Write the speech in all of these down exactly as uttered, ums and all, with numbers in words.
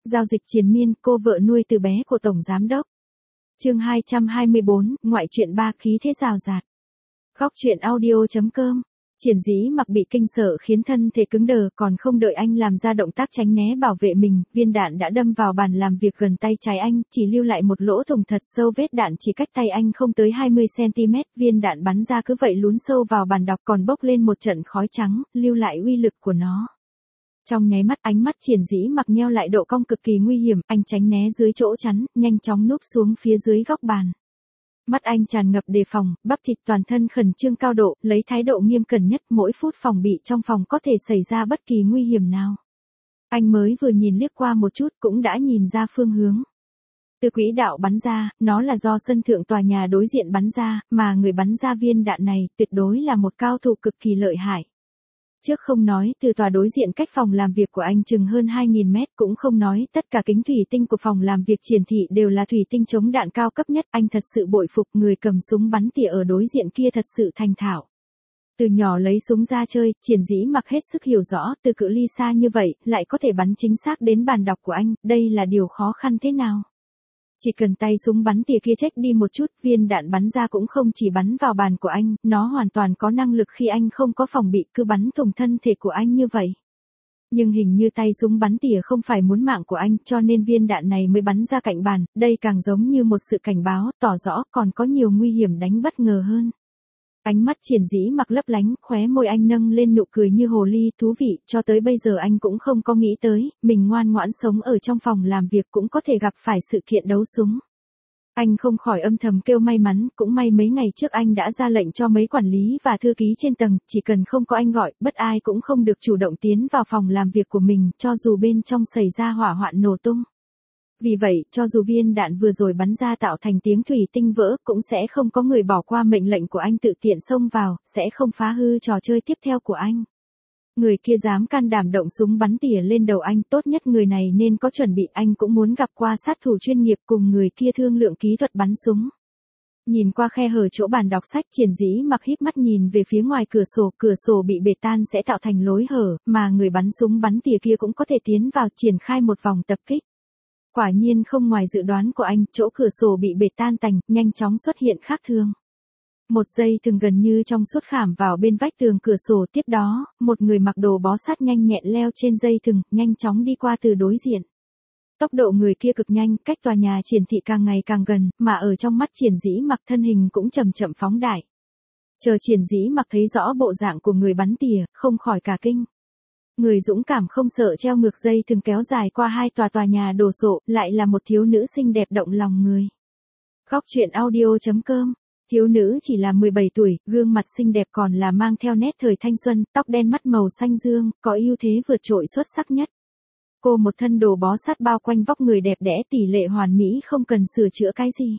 Giao dịch triền miên, cô vợ nuôi từ bé của Tổng Giám Đốc. Chương hai trăm hai mươi bốn, ngoại truyện ba khí thế rào rạt. Góc truyện audio.com. Triển Dĩ Mặc bị kinh sợ khiến thân thể cứng đờ, còn không đợi anh làm ra động tác tránh né bảo vệ mình, viên đạn đã đâm vào bàn làm việc gần tay trái anh, chỉ lưu lại một lỗ thủng thật sâu, vết đạn chỉ cách tay anh không tới hai mươi xăng ti mét, viên đạn bắn ra cứ vậy lún sâu vào bàn đọc, còn bốc lên một trận khói trắng, lưu lại uy lực của nó. Trong nháy mắt, ánh mắt Triển Dĩ Mặc nheo lại, độ cong cực kỳ nguy hiểm, anh tránh né dưới chỗ chắn, nhanh chóng núp xuống phía dưới góc bàn. Mắt anh tràn ngập đề phòng, bắp thịt toàn thân khẩn trương cao độ, lấy thái độ nghiêm cẩn nhất, mỗi phút phòng bị trong phòng có thể xảy ra bất kỳ nguy hiểm nào. Anh mới vừa nhìn liếc qua một chút cũng đã nhìn ra phương hướng. Từ quỹ đạo bắn ra, nó là do sân thượng tòa nhà đối diện bắn ra, mà người bắn ra viên đạn này tuyệt đối là một cao thủ cực kỳ lợi hại. Trước không nói, từ tòa đối diện cách phòng làm việc của anh chừng hơn hai nghìn mét, cũng không nói, tất cả kính thủy tinh của phòng làm việc Triển thị đều là thủy tinh chống đạn cao cấp nhất, anh thật sự bội phục người cầm súng bắn tỉa ở đối diện kia thật sự thành thạo. Từ nhỏ lấy súng ra chơi, Triển Dĩ Mặc hết sức hiểu rõ, từ cự ly xa như vậy, lại có thể bắn chính xác đến bàn đọc của anh, đây là điều khó khăn thế nào. Chỉ cần tay súng bắn tỉa kia check đi một chút, viên đạn bắn ra cũng không chỉ bắn vào bàn của anh, nó hoàn toàn có năng lực khi anh không có phòng bị cứ bắn thủng thân thể của anh như vậy. Nhưng hình như tay súng bắn tỉa không phải muốn mạng của anh, cho nên viên đạn này mới bắn ra cạnh bàn, đây càng giống như một sự cảnh báo, tỏ rõ còn có nhiều nguy hiểm đánh bất ngờ hơn. Ánh mắt Triển Dĩ Mặc lấp lánh, khóe môi anh nâng lên nụ cười như hồ ly, thú vị, cho tới bây giờ anh cũng không có nghĩ tới, mình ngoan ngoãn sống ở trong phòng làm việc cũng có thể gặp phải sự kiện đấu súng. Anh không khỏi âm thầm kêu may mắn, cũng may mấy ngày trước anh đã ra lệnh cho mấy quản lý và thư ký trên tầng, chỉ cần không có anh gọi, bất ai cũng không được chủ động tiến vào phòng làm việc của mình, cho dù bên trong xảy ra hỏa hoạn nổ tung. Vì vậy, cho dù viên đạn vừa rồi bắn ra tạo thành tiếng thủy tinh vỡ, cũng sẽ không có người bỏ qua mệnh lệnh của anh tự tiện xông vào, sẽ không phá hư trò chơi tiếp theo của anh. Người kia dám can đảm động súng bắn tỉa lên đầu anh, tốt nhất người này nên có chuẩn bị, anh cũng muốn gặp qua sát thủ chuyên nghiệp cùng người kia thương lượng kỹ thuật bắn súng. Nhìn qua khe hở chỗ bàn đọc sách, Triển Dĩ Mặc híp mắt nhìn về phía ngoài cửa sổ, cửa sổ bị bể tan sẽ tạo thành lối hở, mà người bắn súng bắn tỉa kia cũng có thể tiến vào triển khai một vòng tập kích. Quả nhiên không ngoài dự đoán của anh, chỗ cửa sổ bị bể tan tành, nhanh chóng xuất hiện khác thường. Một dây thừng gần như trong suốt khảm vào bên vách tường cửa sổ, tiếp đó, một người mặc đồ bó sát nhanh nhẹn leo trên dây thừng, nhanh chóng đi qua từ đối diện. Tốc độ người kia cực nhanh, cách tòa nhà Triển thị càng ngày càng gần, mà ở trong mắt Triển Dĩ Mặc thân hình cũng chậm chậm phóng đại. Chờ Triển Dĩ Mặc thấy rõ bộ dạng của người bắn tỉa, không khỏi cả kinh. Người dũng cảm không sợ treo ngược dây thừng kéo dài qua hai tòa tòa nhà đổ sộ, lại là một thiếu nữ xinh đẹp động lòng người. Góc truyện audio.com. Thiếu nữ chỉ là mười bảy tuổi, gương mặt xinh đẹp còn là mang theo nét thời thanh xuân, tóc đen mắt màu xanh dương, có ưu thế vượt trội xuất sắc nhất. Cô một thân đồ bó sát bao quanh vóc người đẹp đẽ tỷ lệ hoàn mỹ không cần sửa chữa cái gì.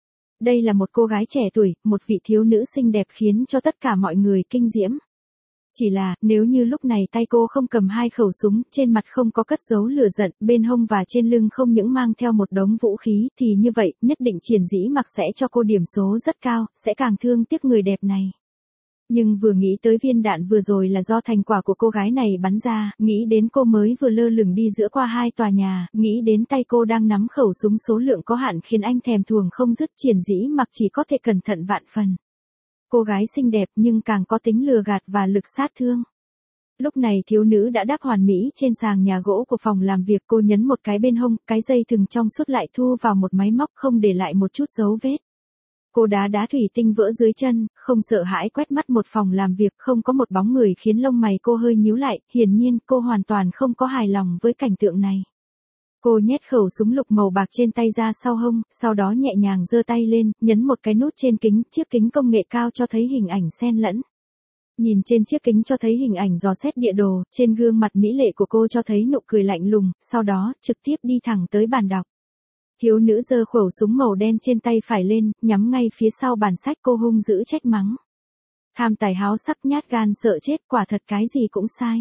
Đây là một cô gái trẻ tuổi, một vị thiếu nữ xinh đẹp khiến cho tất cả mọi người kinh diễm. Chỉ là, nếu như lúc này tay cô không cầm hai khẩu súng, trên mặt không có cất giấu lửa giận, bên hông và trên lưng không những mang theo một đống vũ khí, thì như vậy, nhất định Triển Dĩ Mặc sẽ cho cô điểm số rất cao, sẽ càng thương tiếc người đẹp này. Nhưng vừa nghĩ tới viên đạn vừa rồi là do thành quả của cô gái này bắn ra, nghĩ đến cô mới vừa lơ lửng đi giữa qua hai tòa nhà, nghĩ đến tay cô đang nắm khẩu súng số lượng có hạn khiến anh thèm thuồng không dứt, Triển Dĩ Mặc chỉ có thể cẩn thận vạn phần. Cô gái xinh đẹp nhưng càng có tính lừa gạt và lực sát thương. Lúc này thiếu nữ đã đáp hoàn mỹ trên sàn nhà gỗ của phòng làm việc, cô nhấn một cái bên hông, cái dây thừng trong suốt lại thu vào một máy móc không để lại một chút dấu vết. Cô đá đá thủy tinh vỡ dưới chân, không sợ hãi quét mắt một phòng làm việc, không có một bóng người khiến lông mày cô hơi nhíu lại, hiển nhiên cô hoàn toàn không có hài lòng với cảnh tượng này. Cô nhét khẩu súng lục màu bạc trên tay ra sau hông, sau đó nhẹ nhàng giơ tay lên, nhấn một cái nút trên kính, chiếc kính công nghệ cao cho thấy hình ảnh xen lẫn. Nhìn trên chiếc kính cho thấy hình ảnh dò xét địa đồ, trên gương mặt mỹ lệ của cô cho thấy nụ cười lạnh lùng, sau đó, trực tiếp đi thẳng tới bàn đọc. Thiếu nữ giơ khẩu súng màu đen trên tay phải lên, nhắm ngay phía sau bàn sách, cô hung dữ trách mắng. Tham tài háo sắc nhát gan sợ chết, quả thật cái gì cũng sai.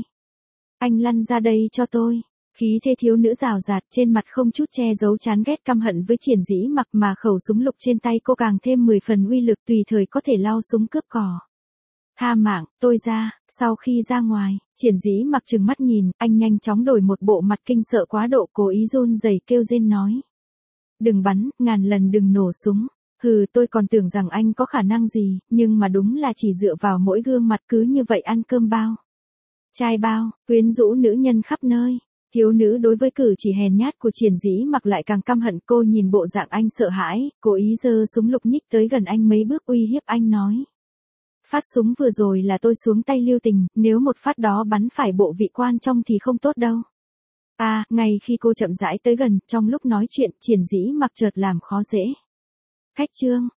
Anh lăn ra đây cho tôi. Khí thế thiếu nữ rào rạt, trên mặt không chút che giấu chán ghét căm hận với Triển Dĩ Mặc, mà khẩu súng lục trên tay cô càng thêm mười phần uy lực, tùy thời có thể lao súng cướp cò. Tha mạng, tôi ra. Sau khi ra ngoài, Triển Dĩ Mặc trừng mắt nhìn, anh nhanh chóng đổi một bộ mặt kinh sợ quá độ, cố ý run rẩy kêu rên nói. Đừng bắn, ngàn lần đừng nổ súng. Hừ, tôi còn tưởng rằng anh có khả năng gì, nhưng mà đúng là chỉ dựa vào mỗi gương mặt cứ như vậy ăn cơm bao. Trai bao, quyến rũ nữ nhân khắp nơi. Thiếu nữ đối với cử chỉ hèn nhát của Triển Dĩ Mặc lại càng căm hận. Cô nhìn bộ dạng anh sợ hãi, cố ý giơ súng lục nhích tới gần anh mấy bước uy hiếp anh nói. Phát súng vừa rồi là tôi xuống tay lưu tình, nếu một phát đó bắn phải bộ vị quan trong thì không tốt đâu. À, ngay khi cô chậm rãi tới gần, trong lúc nói chuyện, Triển Dĩ Mặc chợt làm khó dễ. Khách trương,